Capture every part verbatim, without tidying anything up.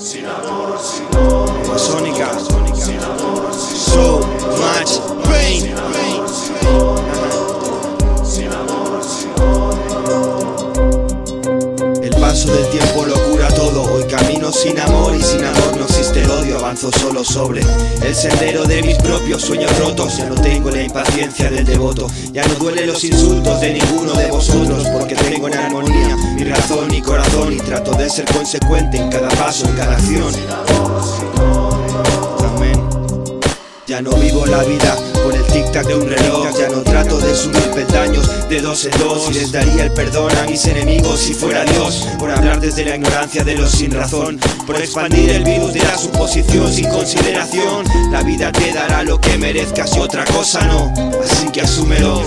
Sin amor, sin odio. Sónica, Sin amor, sin so much pain. Sin amor, sin odio. Sin amor, sin odio. El paso del tiempo lo cura todo. Hoy camino sin amor y sin amor no existe el odio. Avanzo solo sobre el sendero de mis propios sueños rotos. Ya no tengo la impaciencia del devoto. Ya no duelen los insultos de ninguno de vosotros, porque tengo en armonía mi razón y corazón, y trato de ser consecuente en cada paso, en cada acción. Amén. Ya no vivo la vida por el tic-tac de un reloj. Ya no trato de subir peldaños de dos en dos, y les daría el perdón a mis enemigos si fuera Dios, por hablar desde la ignorancia de los sin razón, por expandir el virus de la suposición sin consideración. La vida te dará lo que merezcas y otra cosa no, así que asúmelo.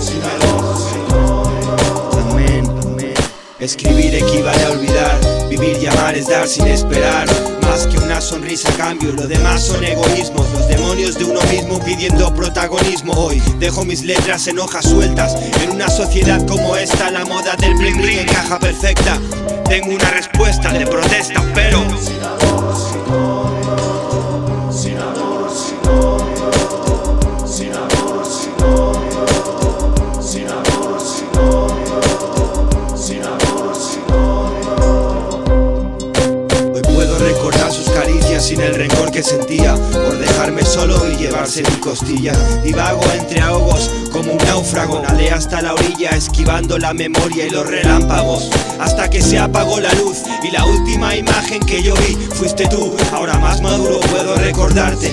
Amén, amén. Escribir equivale a olvidar, vivir y amar es dar sin esperar más que una sonrisa a cambio, lo demás son egoísmos, los demonios de uno mismo pidiendo protagonismo. Hoy dejo mis letras en hojas sueltas, en una sociedad como esta la moda del bling bling encaja perfecta. Tengo una respuesta de protesta, pero Sin amor, sin odio. Sin amor, sin odio. Sin amor, sin odio. Sin amor, sin odio. Sin amor, sin odio. hoy puedo recordar sus caricias sin el rencor que sentía por dejarme solo y llevarse mi costilla. Divago entre ahogos como un náufrago, nadé hasta la orilla esquivando la memoria y los relámpagos, hasta que se apagó la luz y la última imagen que yo vi fuiste tú. Ahora más maduro puedo recordarte.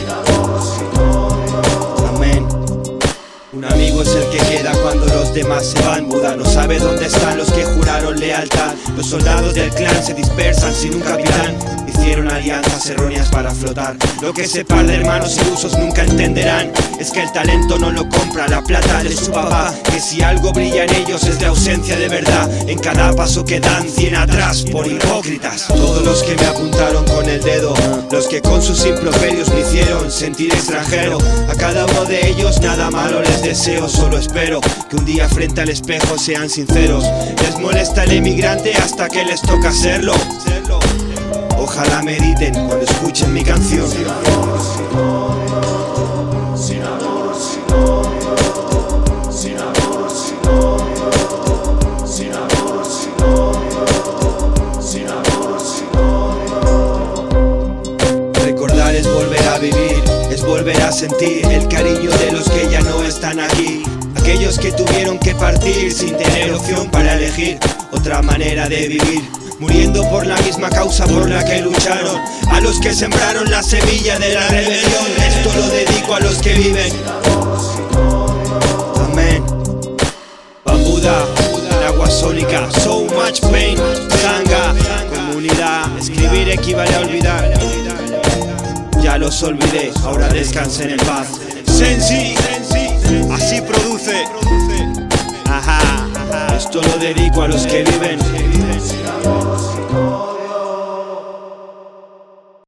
Amén. Un amigo es el que queda cuando los demás se van. Buda no sabe dónde están los que juraron lealtad. Los soldados del clan se dispersan sin un capitán. Hicieron alianzas erróneas para flotar. Lo que separa de hermanos ilusos nunca entenderán es que el talento no lo compra la plata de su papá. Que si algo brilla en ellos es la ausencia de verdad. En cada paso que dan cien atrás por hipócritas. Todos los que me apuntaron con el dedo, los que con sus improperios me hicieron sentir extranjero, a cada uno de ellos nada malo les deseo. Solo espero que un día frente al espejo sean sinceros. Les molesta el emigrante hasta que les toca serlo. Ojalá mediten cuando escuchen mi canción. Sin amor, sin odio. Sin amor, sin odio. Sin amor, sin odio. Sin amor, sin odio. Sin amor, sin odio. Recordar es volver a vivir, es volver a sentir el cariño de los que ya no están aquí. Aquellos que tuvieron que partir sin tener opción para elegir otra manera de vivir, muriendo por la misma causa por la que lucharon. A los que sembraron la semilla de la rebelión, esto lo dedico a los que viven. Amén. Bambuda, agua sónica, so much pain. Sanga, comunidad, escribir equivale a olvidar. Ya los olvidé, ahora descansen en paz. Sensi, así produce. Ajá, esto lo dedico a los que viven. Sin amor, sin